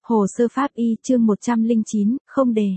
Hồ sơ pháp y chương 109, không đề.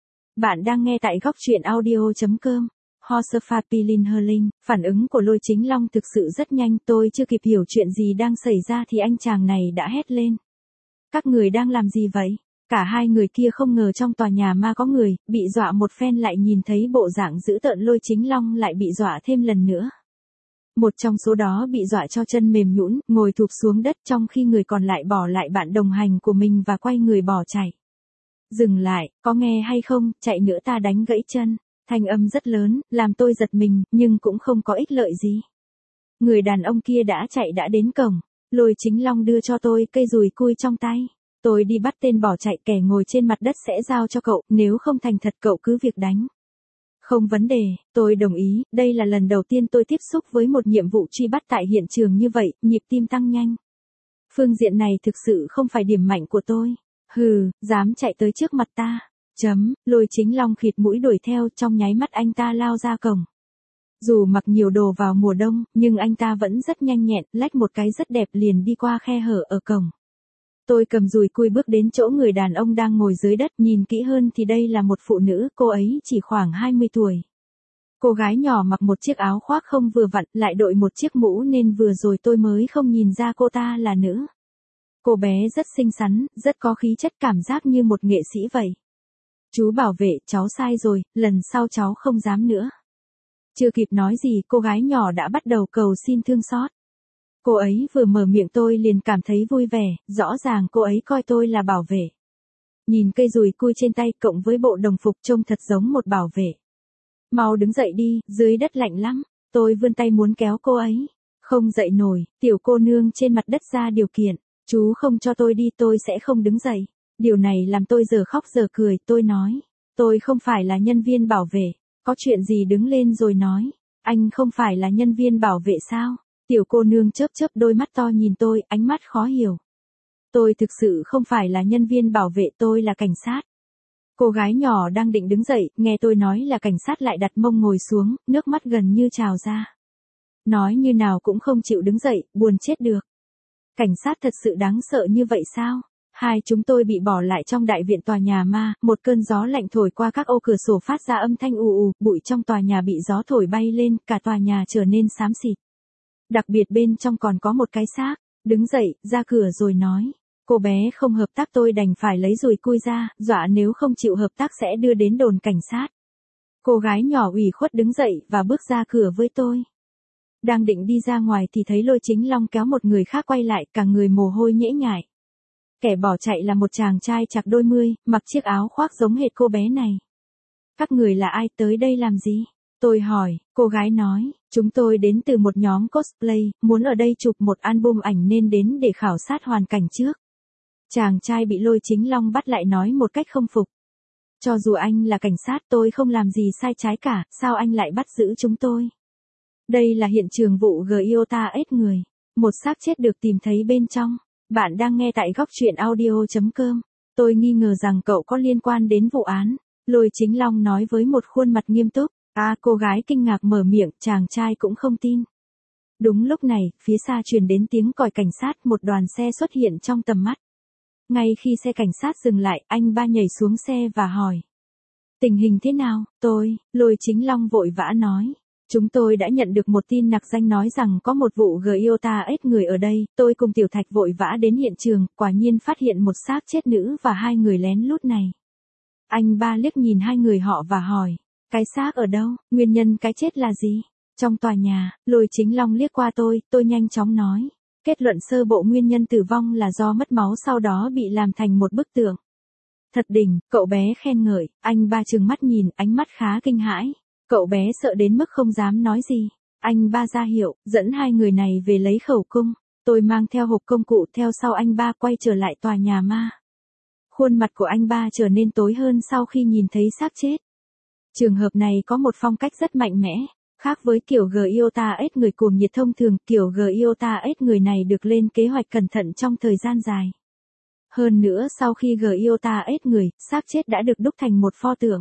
Bạn đang nghe tại góc truyện audio.com. Hồ sơ pháp y Linh Herling, phản ứng của Lôi Chính Long thực sự rất nhanh, tôi chưa kịp hiểu chuyện gì đang xảy ra thì anh chàng này đã hét lên. Các người đang làm gì vậy? Cả hai người kia không ngờ trong tòa nhà ma có người, bị dọa một phen lại nhìn thấy bộ dạng dữ tợn Lôi Chính Long lại bị dọa thêm lần nữa. Một trong số đó bị dọa cho chân mềm nhũn, ngồi thụp xuống đất trong khi người còn lại bỏ lại bạn đồng hành của mình và quay người bỏ chạy. Dừng lại, có nghe hay không, chạy nữa ta đánh gãy chân. Thanh âm rất lớn, làm tôi giật mình, nhưng cũng không có ích lợi gì. Người đàn ông kia đã chạy đã đến cổng. Lôi Chính Long đưa cho tôi cây dùi cui trong tay. Tôi đi bắt tên bỏ chạy, kẻ ngồi trên mặt đất sẽ giao cho cậu, nếu không thành thật cậu cứ việc đánh. Không vấn đề, tôi đồng ý, đây là lần đầu tiên tôi tiếp xúc với một nhiệm vụ truy bắt tại hiện trường như vậy, nhịp tim tăng nhanh. Phương diện này thực sự không phải điểm mạnh của tôi. Hừ, dám chạy tới trước mặt ta. Lôi Chính Long khịt mũi đuổi theo, trong nháy mắt anh ta lao ra cổng. Dù mặc nhiều đồ vào mùa đông, nhưng anh ta vẫn rất nhanh nhẹn, lách một cái rất đẹp liền đi qua khe hở ở cổng. Tôi cầm dùi cui bước đến chỗ người đàn ông đang ngồi dưới đất, nhìn kỹ hơn thì đây là một phụ nữ, cô ấy chỉ khoảng 20 tuổi. Cô gái nhỏ mặc một chiếc áo khoác không vừa vặn, lại đội một chiếc mũ nên vừa rồi tôi mới không nhìn ra cô ta là nữ. Cô bé rất xinh xắn, rất có khí chất, cảm giác như một nghệ sĩ vậy. Chú bảo vệ, cháu sai rồi, lần sau cháu không dám nữa. Chưa kịp nói gì, cô gái nhỏ đã bắt đầu cầu xin thương xót. Cô ấy vừa mở miệng tôi liền cảm thấy vui vẻ, rõ ràng cô ấy coi tôi là bảo vệ. Nhìn cây dùi cui trên tay cộng với bộ đồng phục trông thật giống một bảo vệ. Mau đứng dậy đi, dưới đất lạnh lắm. Tôi vươn tay muốn kéo cô ấy. Không dậy nổi, tiểu cô nương trên mặt đất ra điều kiện. Chú không cho tôi đi tôi sẽ không đứng dậy. Điều này làm tôi giờ khóc giờ cười, tôi nói. Tôi không phải là nhân viên bảo vệ. Có chuyện gì đứng lên rồi nói. Anh không phải là nhân viên bảo vệ sao? Tiểu cô nương chớp chớp đôi mắt to nhìn tôi, ánh mắt khó hiểu. Tôi thực sự không phải là nhân viên bảo vệ, tôi là cảnh sát. Cô gái nhỏ đang định đứng dậy, nghe tôi nói là cảnh sát lại đặt mông ngồi xuống, nước mắt gần như trào ra. Nói như nào cũng không chịu đứng dậy, buồn chết được. Cảnh sát thật sự đáng sợ như vậy sao? Hai chúng tôi bị bỏ lại trong đại viện tòa nhà ma, một cơn gió lạnh thổi qua các ô cửa sổ phát ra âm thanh ù ù, bụi trong tòa nhà bị gió thổi bay lên, cả tòa nhà trở nên xám xịt. Đặc biệt bên trong còn có một cái xác. Đứng dậy, ra cửa rồi nói. Cô bé không hợp tác, tôi đành phải lấy dùi cui ra, dọa nếu không chịu hợp tác sẽ đưa đến đồn cảnh sát. Cô gái nhỏ ủy khuất đứng dậy và bước ra cửa với tôi. Đang định đi ra ngoài thì thấy Lôi Chính Long kéo một người khác quay lại, cả người mồ hôi nhễ nhại. Kẻ bỏ chạy là một chàng trai chạc đôi mươi, mặc chiếc áo khoác giống hệt cô bé này. Các người là ai, tới đây làm gì? Tôi hỏi, cô gái nói, chúng tôi đến từ một nhóm cosplay, muốn ở đây chụp một album ảnh nên đến để khảo sát hoàn cảnh trước. Chàng trai bị Lôi Chính Long bắt lại nói một cách không phục. Cho dù anh là cảnh sát tôi không làm gì sai trái cả, sao anh lại bắt giữ chúng tôi? Đây là hiện trường vụ Giota ết người. Một xác chết được tìm thấy bên trong. Bạn đang nghe tại góc truyện audio.com. Tôi nghi ngờ rằng cậu có liên quan đến vụ án. Lôi Chính Long nói với một khuôn mặt nghiêm túc. Cô gái kinh ngạc mở miệng, chàng trai cũng không tin. Đúng lúc này, phía xa truyền đến tiếng còi cảnh sát, một đoàn xe xuất hiện trong tầm mắt. Ngay khi xe cảnh sát dừng lại, anh ba nhảy xuống xe và hỏi. Tình hình thế nào? Lôi Chính Long vội vã nói. Chúng tôi đã nhận được một tin nặc danh nói rằng có một vụ Giota ết người ở đây, tôi cùng Tiểu Thạch vội vã đến hiện trường, quả nhiên phát hiện một xác chết nữ và hai người lén lút này. Anh ba liếc nhìn hai người họ và hỏi. Cái xác ở đâu? Nguyên nhân cái chết là gì? Trong tòa nhà. Lôi Chính Long liếc qua tôi nhanh chóng nói. Kết luận sơ bộ nguyên nhân tử vong là do mất máu sau đó bị làm thành một bức tượng. Thật đỉnh, cậu bé khen ngợi, anh ba trừng mắt nhìn, ánh mắt khá kinh hãi. Cậu bé sợ đến mức không dám nói gì. Anh ba ra hiệu, dẫn hai người này về lấy khẩu cung. Tôi mang theo hộp công cụ theo sau anh ba quay trở lại tòa nhà ma. Khuôn mặt của anh ba trở nên tối hơn sau khi nhìn thấy xác chết. Trường hợp này có một phong cách rất mạnh mẽ, khác với kiểu Giota ết người cuồng nhiệt thông thường, kiểu Giota ết người này được lên kế hoạch cẩn thận trong thời gian dài. Hơn nữa sau khi Giota ết người, xác chết đã được đúc thành một pho tượng.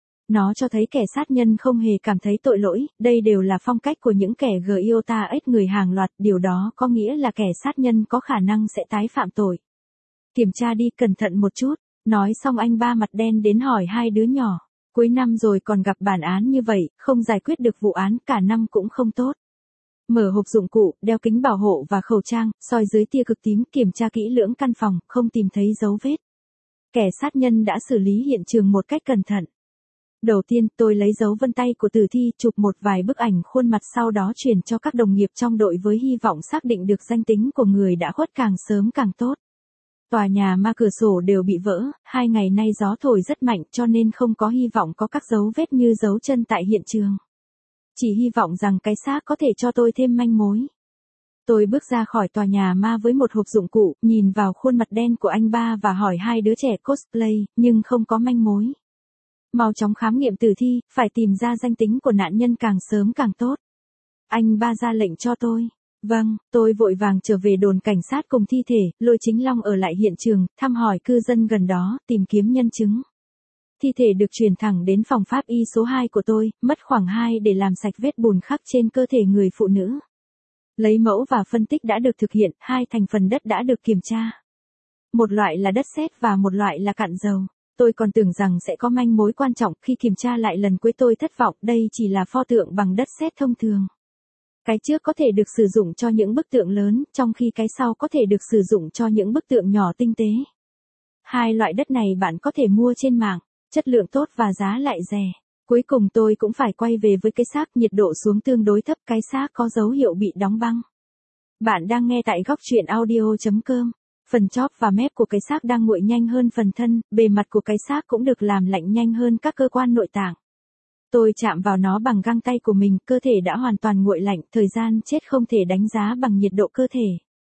Nó cho thấy kẻ sát nhân không hề cảm thấy tội lỗi, đây đều là phong cách của những kẻ Giota ết người hàng loạt, điều đó có nghĩa là kẻ sát nhân có khả năng sẽ tái phạm tội. Kiểm tra đi, cẩn thận một chút. Nói xong anh ba mặt đen đến hỏi hai đứa nhỏ. Cuối năm rồi còn gặp bản án như vậy, không giải quyết được vụ án cả năm cũng không tốt. Mở hộp dụng cụ, đeo kính bảo hộ và khẩu trang, soi dưới tia cực tím, kiểm tra kỹ lưỡng căn phòng, không tìm thấy dấu vết. Kẻ sát nhân đã xử lý hiện trường một cách cẩn thận. Đầu tiên, tôi lấy dấu vân tay của tử thi, chụp một vài bức ảnh khuôn mặt, sau đó truyền cho các đồng nghiệp trong đội với hy vọng xác định được danh tính của người đã khuất càng sớm càng tốt. Tòa nhà ma cửa sổ đều bị vỡ, 2 ngày nay gió thổi rất mạnh cho nên không có hy vọng có các dấu vết như dấu chân tại hiện trường. Chỉ hy vọng rằng cái xác có thể cho tôi thêm manh mối. Tôi bước ra khỏi tòa nhà ma với một hộp dụng cụ, nhìn vào khuôn mặt đen của anh ba và hỏi hai đứa trẻ cosplay, nhưng không có manh mối. Mau chóng khám nghiệm tử thi, phải tìm ra danh tính của nạn nhân càng sớm càng tốt. Anh ba ra lệnh cho tôi. Vâng, tôi vội vàng trở về đồn cảnh sát cùng thi thể, Lôi Chính Long ở lại hiện trường, thăm hỏi cư dân gần đó, tìm kiếm nhân chứng. Thi thể được chuyển thẳng đến phòng pháp y số 2 của tôi, mất khoảng 2 để làm sạch vết bùn khắc trên cơ thể người phụ nữ. Lấy mẫu và phân tích đã được thực hiện, 2 thành phần đất đã được kiểm tra. Một loại là đất sét và một loại là cặn dầu. Tôi còn tưởng rằng sẽ có manh mối quan trọng, khi kiểm tra lại lần cuối tôi thất vọng, đây chỉ là pho tượng bằng đất sét thông thường. Cái trước có thể được sử dụng cho những bức tượng lớn, trong khi cái sau có thể được sử dụng cho những bức tượng nhỏ tinh tế. 2 loại đất này bạn có thể mua trên mạng, chất lượng tốt và giá lại rẻ. Cuối cùng tôi cũng phải quay về với cái xác, nhiệt độ xuống tương đối thấp, cái xác có dấu hiệu bị đóng băng. Bạn đang nghe tại góc truyện audio.com. Phần chóp và mép của cái xác đang nguội nhanh hơn phần thân, bề mặt của cái xác cũng được làm lạnh nhanh hơn các cơ quan nội tạng. Tôi chạm vào nó bằng găng tay của mình, cơ thể đã hoàn toàn nguội lạnh, thời gian chết không thể đánh giá bằng nhiệt độ cơ thể.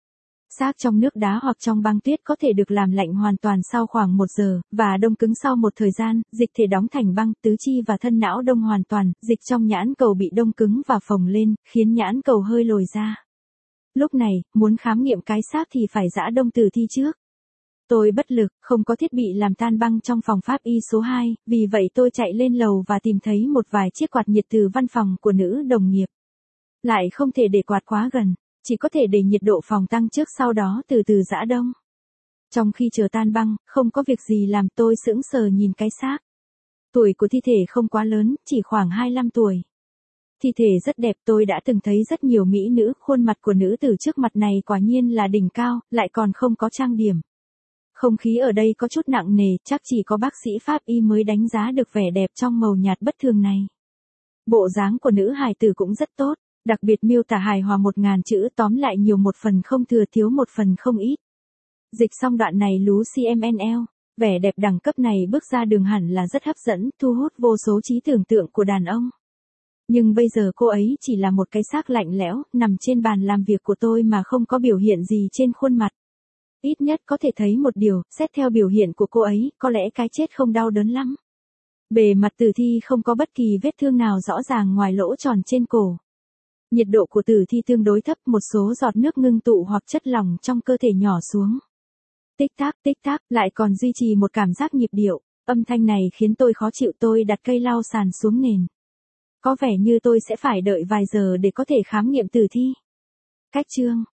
Xác trong nước đá hoặc trong băng tuyết có thể được làm lạnh hoàn toàn sau khoảng 1 giờ, và đông cứng sau một thời gian, dịch thể đóng thành băng, tứ chi và thân não đông hoàn toàn, dịch trong nhãn cầu bị đông cứng và phồng lên, khiến nhãn cầu hơi lồi ra. Lúc này, muốn khám nghiệm cái xác thì phải giã đông tử thi trước. Tôi bất lực, không có thiết bị làm tan băng trong phòng pháp y số 2, vì vậy tôi chạy lên lầu và tìm thấy một vài chiếc quạt nhiệt từ văn phòng của nữ đồng nghiệp. Lại không thể để quạt quá gần, chỉ có thể để nhiệt độ phòng tăng trước, sau đó từ từ giã đông. Trong khi chờ tan băng, không có việc gì làm, tôi sững sờ nhìn cái xác. Tuổi của thi thể không quá lớn, chỉ khoảng 25 tuổi. Thi thể rất đẹp, tôi đã từng thấy rất nhiều mỹ nữ, khuôn mặt của nữ tử trước mặt này quả nhiên là đỉnh cao, lại còn không có trang điểm. Không khí ở đây có chút nặng nề, chắc chỉ có bác sĩ pháp y mới đánh giá được vẻ đẹp trong màu nhạt bất thường này. Bộ dáng của nữ hài tử cũng rất tốt, đặc biệt miêu tả hài hòa 1000 chữ, tóm lại nhiều một phần không thừa, thiếu một phần không ít. Dịch xong đoạn này Lucy MNL, vẻ đẹp đẳng cấp này bước ra đường hẳn là rất hấp dẫn, thu hút vô số trí tưởng tượng của đàn ông. Nhưng bây giờ cô ấy chỉ là một cái xác lạnh lẽo, nằm trên bàn làm việc của tôi mà không có biểu hiện gì trên khuôn mặt. Ít nhất có thể thấy một điều, xét theo biểu hiện của cô ấy, có lẽ cái chết không đau đớn lắm. Bề mặt tử thi không có bất kỳ vết thương nào rõ ràng ngoài lỗ tròn trên cổ. Nhiệt độ của tử thi tương đối thấp, một số giọt nước ngưng tụ hoặc chất lỏng trong cơ thể nhỏ xuống. Tích tắc, lại còn duy trì một cảm giác nhịp điệu. Âm thanh này khiến tôi khó chịu, tôi đặt cây lau sàn xuống nền. Có vẻ như tôi sẽ phải đợi vài giờ để có thể khám nghiệm tử thi. Cách chương